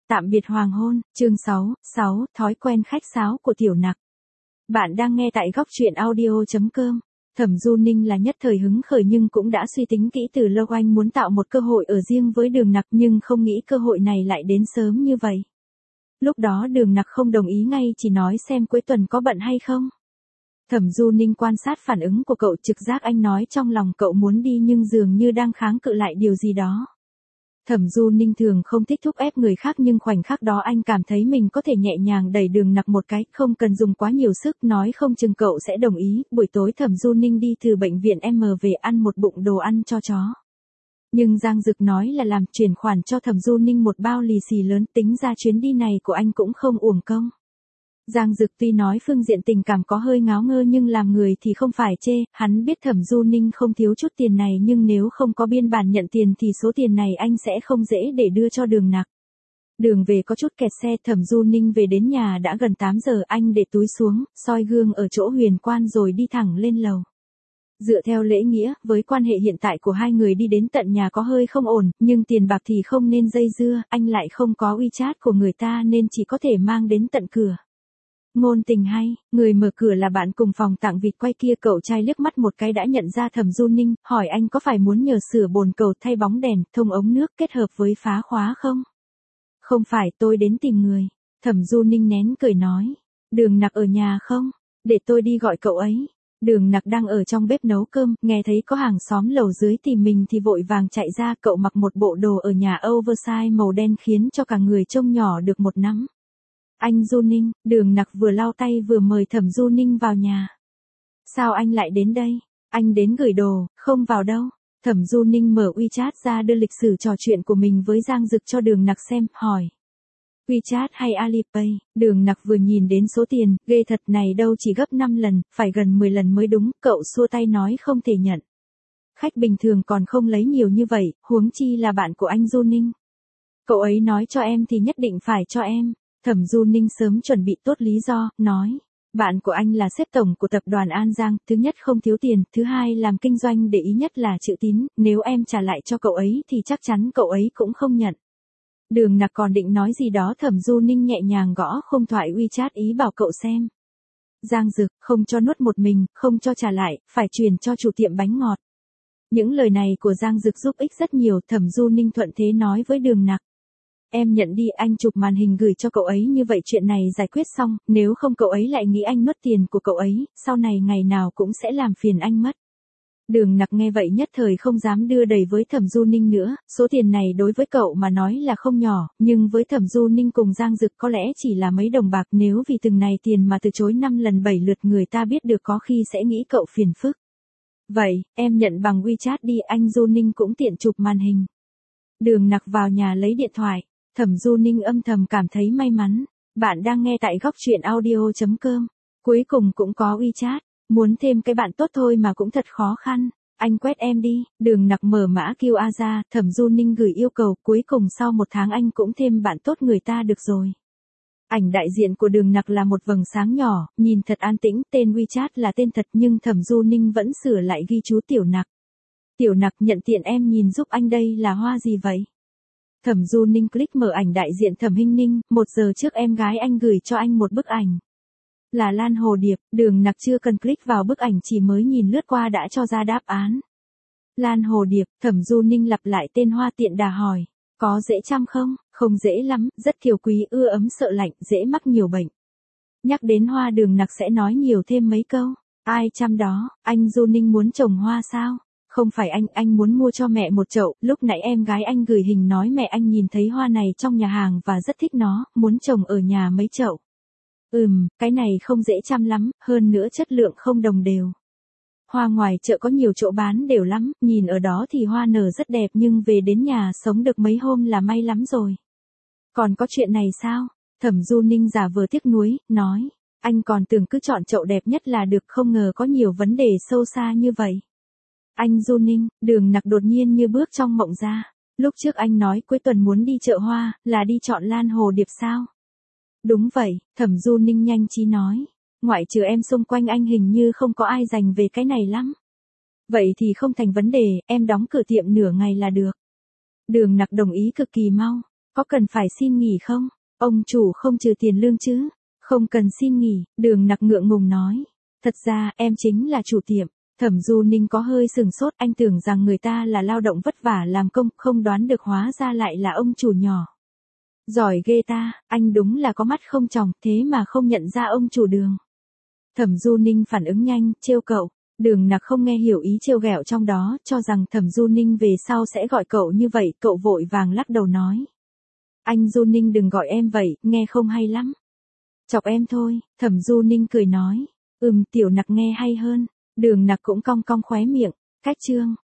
Tạm biệt hoàng hôn, chương 6, thói quen khách sáo của tiểu nặc. Bạn đang nghe tại góc truyện audio.com. Thẩm Du Ninh là nhất thời hứng khởi nhưng cũng đã suy tính kỹ từ lâu, anh muốn tạo một cơ hội ở riêng với Đường Nặc nhưng không nghĩ cơ hội này lại đến sớm như vậy. Lúc đó Đường Nặc không đồng ý ngay, chỉ nói xem cuối tuần có bận hay không. Thẩm Du Ninh quan sát phản ứng của cậu, trực giác anh nói trong lòng cậu muốn đi nhưng dường như đang kháng cự lại điều gì đó. Thẩm Du Ninh thường không thích thúc ép người khác nhưng khoảnh khắc đó anh cảm thấy mình có thể nhẹ nhàng đẩy Đường Nặc một cái, không cần dùng quá nhiều sức, nói không chừng cậu sẽ đồng ý. Buổi tối Thẩm Du Ninh đi từ bệnh viện M về ăn một bụng đồ ăn cho chó. Nhưng Giang Dực nói là làm chuyển khoản cho Thẩm Du Ninh một bao lì xì lớn, tính ra chuyến đi này của anh cũng không uổng công. Giang Dực tuy nói phương diện tình cảm có hơi ngáo ngơ nhưng làm người thì không phải chê, hắn biết Thẩm Du Ninh không thiếu chút tiền này nhưng nếu không có biên bản nhận tiền thì số tiền này anh sẽ không dễ để đưa cho Đường Nặc. Đường về có chút kẹt xe, Thẩm Du Ninh về đến nhà đã gần 8 giờ, anh để túi xuống, soi gương ở chỗ huyền quan rồi đi thẳng lên lầu. Dựa theo lễ nghĩa, với quan hệ hiện tại của hai người đi đến tận nhà có hơi không ổn, nhưng tiền bạc thì không nên dây dưa, anh lại không có WeChat của người ta nên chỉ có thể mang đến tận cửa. Ngôn tình hay, người mở cửa là bạn cùng phòng Tặng Vịt Quay kia, cậu trai liếc mắt một cái đã nhận ra Thẩm Du Ninh, hỏi anh có phải muốn nhờ sửa bồn cầu, thay bóng đèn, thông ống nước kết hợp với phá khóa không? Không phải, tôi đến tìm người. Thẩm Du Ninh nén cười nói. Đường Nặc ở nhà không? Để tôi đi gọi cậu ấy. Đường Nặc đang ở trong bếp nấu cơm, nghe thấy có hàng xóm lầu dưới tìm mình thì vội vàng chạy ra, cậu mặc một bộ đồ ở nhà oversize màu đen khiến cho cả người trông nhỏ được một nắm. Anh Du Ninh, Đường Nặc vừa lau tay vừa mời Thẩm Du Ninh vào nhà. Sao anh lại đến đây? Anh đến gửi đồ, không vào đâu. Thẩm Du Ninh mở WeChat ra đưa lịch sử trò chuyện của mình với Giang Dực cho Đường Nặc xem, hỏi. WeChat hay Alipay? Đường Nặc vừa nhìn đến số tiền, ghê thật, này đâu chỉ gấp 5 lần, phải gần 10 lần mới đúng, cậu xua tay nói không thể nhận. Khách bình thường còn không lấy nhiều như vậy, huống chi là bạn của anh Du Ninh. Cậu ấy nói cho em thì nhất định phải cho em. Thẩm Du Ninh sớm chuẩn bị tốt lý do, nói, bạn của anh là sếp tổng của tập đoàn An Giang, thứ nhất không thiếu tiền, thứ hai làm kinh doanh để ý nhất là chữ tín, nếu em trả lại cho cậu ấy thì chắc chắn cậu ấy cũng không nhận. Đường Nặc còn định nói gì đó, Thẩm Du Ninh nhẹ nhàng gõ khung thoại WeChat ý bảo cậu xem. Giang Dực, không cho nuốt một mình, không cho trả lại, phải truyền cho chủ tiệm bánh ngọt. Những lời này của Giang Dực giúp ích rất nhiều, Thẩm Du Ninh thuận thế nói với Đường Nặc. Em nhận đi, anh chụp màn hình gửi cho cậu ấy, như vậy chuyện này giải quyết xong, nếu không cậu ấy lại nghĩ anh nuốt tiền của cậu ấy, sau này ngày nào cũng sẽ làm phiền anh mất. Đường Nặc nghe vậy nhất thời không dám đưa đẩy với Thẩm Du Ninh nữa, số tiền này đối với cậu mà nói là không nhỏ, nhưng với Thẩm Du Ninh cùng Giang Dực có lẽ chỉ là mấy đồng bạc, nếu vì từng này tiền mà từ chối 5 lần 7 lượt người ta biết được có khi sẽ nghĩ cậu phiền phức. Vậy, em nhận bằng WeChat đi, anh Du Ninh cũng tiện chụp màn hình. Đường Nặc vào nhà lấy điện thoại. Thẩm Du Ninh âm thầm cảm thấy may mắn. Bạn đang nghe tại góc truyện audio.com. Cuối cùng cũng có WeChat. Muốn thêm cái bạn tốt thôi mà cũng thật khó khăn. Anh quét em đi. Đường Nặc mở mã QR ra. Thẩm Du Ninh gửi yêu cầu. Cuối cùng sau 1 tháng anh cũng thêm bạn tốt người ta được rồi. Ảnh đại diện của Đường Nặc là một vầng sáng nhỏ. Nhìn thật an tĩnh. Tên WeChat là tên thật nhưng Thẩm Du Ninh vẫn sửa lại ghi chú Tiểu Nặc. Tiểu Nặc, nhận tiện em nhìn giúp anh, đây là hoa gì vậy? Thẩm Du Ninh click mở ảnh đại diện Thẩm Hinh Ninh, 1 giờ trước em gái anh gửi cho anh một bức ảnh. Là lan hồ điệp, Đường Nặc chưa cần click vào bức ảnh, chỉ mới nhìn lướt qua đã cho ra đáp án. Lan hồ điệp, Thẩm Du Ninh lặp lại tên hoa tiện đà hỏi. Có dễ chăm không? Không dễ lắm, rất kiều quý, ưa ấm sợ lạnh, dễ mắc nhiều bệnh. Nhắc đến hoa Đường Nặc sẽ nói nhiều thêm mấy câu. Ai chăm đó, anh Du Ninh muốn trồng hoa sao? Không phải anh muốn mua cho mẹ một chậu, lúc nãy em gái anh gửi hình nói mẹ anh nhìn thấy hoa này trong nhà hàng và rất thích nó, muốn trồng ở nhà mấy chậu. Cái này không dễ chăm lắm, hơn nữa chất lượng không đồng đều. Hoa ngoài chợ có nhiều chỗ bán đều lắm, nhìn ở đó thì hoa nở rất đẹp nhưng về đến nhà sống được mấy hôm là may lắm rồi. Còn có chuyện này sao? Thẩm Du Ninh giả vờ tiếc nuối, nói, anh còn tưởng cứ chọn chậu đẹp nhất là được, không ngờ có nhiều vấn đề sâu xa như vậy. Anh Du Ninh, Đường Nặc đột nhiên như bước trong mộng ra. Lúc trước anh nói cuối tuần muốn đi chợ hoa, là đi chọn lan hồ điệp sao? Đúng vậy, Thẩm Du Ninh nhanh trí nói. Ngoại trừ em xung quanh anh hình như không có ai dành về cái này lắm. Vậy thì không thành vấn đề, em đóng cửa tiệm nửa ngày là được. Đường Nặc đồng ý cực kỳ mau. Có cần phải xin nghỉ không? Ông chủ không trừ tiền lương chứ? Không cần xin nghỉ, Đường Nặc ngượng ngùng nói. Thật ra, em chính là chủ tiệm. Thẩm Du Ninh có hơi sừng sốt, anh tưởng rằng người ta là lao động vất vả làm công, không đoán được hóa ra lại là ông chủ nhỏ. Giỏi ghê ta, anh đúng là có mắt không tròng, thế mà không nhận ra ông chủ Đường. Thẩm Du Ninh phản ứng nhanh, trêu cậu. Đường Nặc không nghe hiểu ý trêu ghẹo trong đó, cho rằng Thẩm Du Ninh về sau sẽ gọi cậu như vậy, cậu vội vàng lắc đầu nói. Anh Du Ninh đừng gọi em vậy, nghe không hay lắm. Chọc em thôi, Thẩm Du Ninh cười nói. Tiểu Nặc nghe hay hơn. Đường Nặc cũng cong cong khóe miệng. Cách chương.